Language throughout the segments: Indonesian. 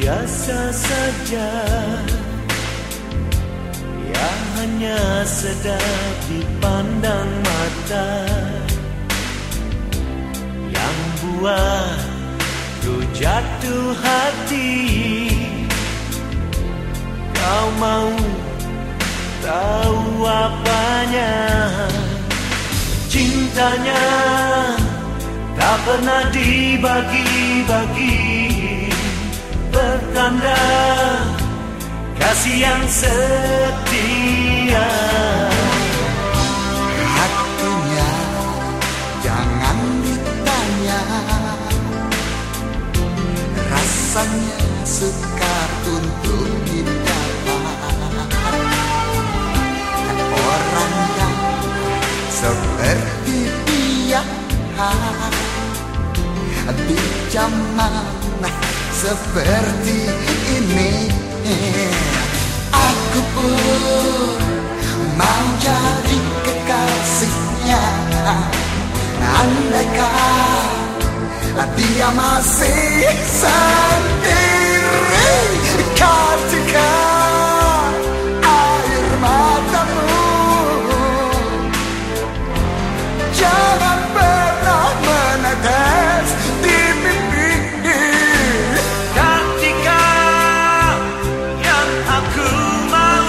biasa saja, yang hanya sedap dipandang mata, yang buat ku jatuh hati. Kau mau tahu apanya? Cintanya tak pernah dibagi-bagi, bertanda kasih yang setia. Hatinya jangan ditanya, rasanya sukar untuk didapat. Orang yang seperti dia di zaman seperti ini, aku pun mau jadi kekasihnya. Andaikan dia masih sendiri, ketika air matamu jangan pernah menetes di pipi. Ketika yang aku mau,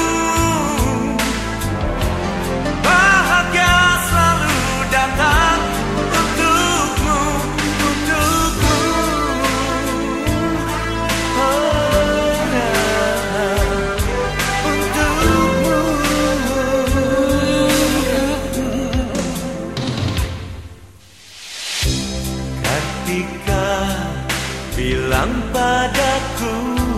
bahagia selalu datang untukmu, untukmu. Ketika bilang padaku,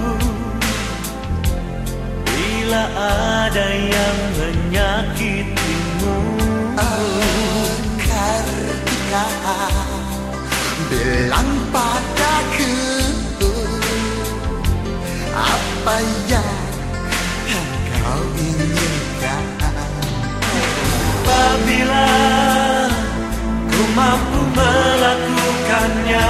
bila ada yang menyakitimu. Ketika bilang padaku apa yang kau inginkan. Apabila ku mampu melakukannya,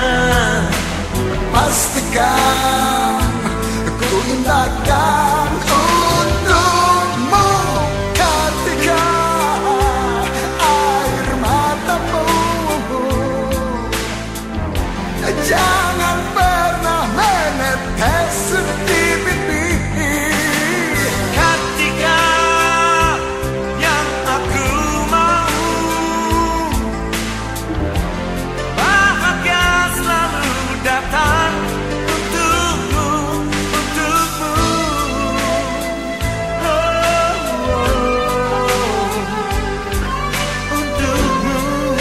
pastikan ku indahkan untukmu. Ketika air matamu jangan pernah menetes di pipi. ketika yang aku mau, bahagia selalu datang untukmu, untukmu. Oh, untukmu.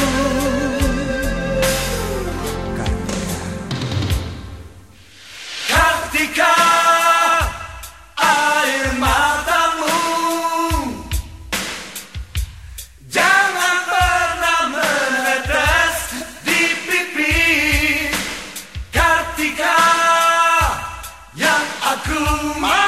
Ketika air matamu jangan pernah menetes di pipi. Ketika yang aku mau,